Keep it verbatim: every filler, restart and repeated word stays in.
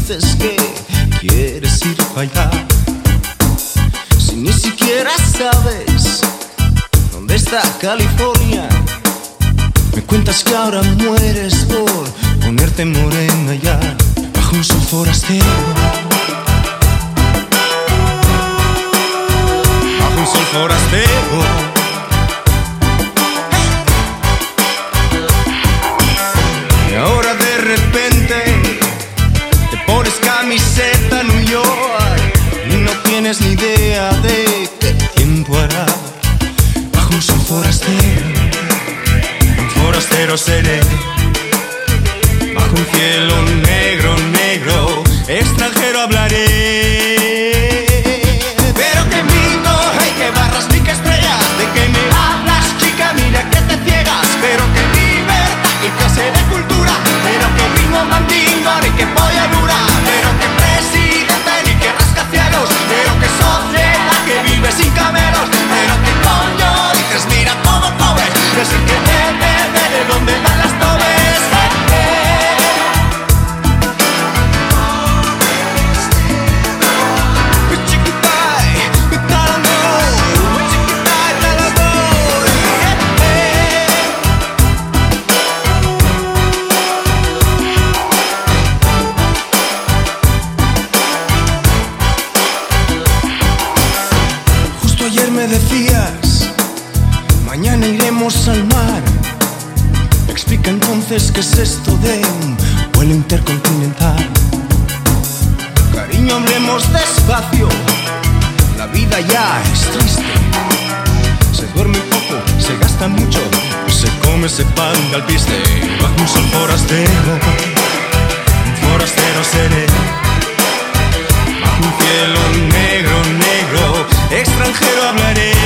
dices que quieres ir a bailar, si ni siquiera sabes dónde está California? Me cuentas que ahora mueres por ponerte morena ya bajo un sol forastero, bajo un sol forastero. Y ahora de repente te pones camiseta New York y no tienes ni idea de qué tiempo hará bajo un sol forastero. Forastero seré, bajo un cielo negro, negro, extranjero hablaré. Pero que mito, hey, que barras ni que estrellas, de que me hablas, chica, mira que te ciegas. Pero que libertad y clase de cultura, pero que bingo mandingo ni que polla dura, pero que presidente ni que rascacielos, pero que sociedad que vive sin camelos, pero que coño dices mira todo pobre, decir que te de dónde van las nubes, eh, eh. Chiquitai, talamor, chiquitai, talamor, eh, eh. Justo ayer me decías, mañana iremos al mar. Explica entonces qué es esto de un vuelo intercontinental. Cariño, hablemos despacio, la vida ya es triste. Se duerme poco, se gasta mucho, se come ese pan de alpiste. Bajo un sol forastero, un forastero seré, bajo un cielo negro, negro, extranjero hablaré.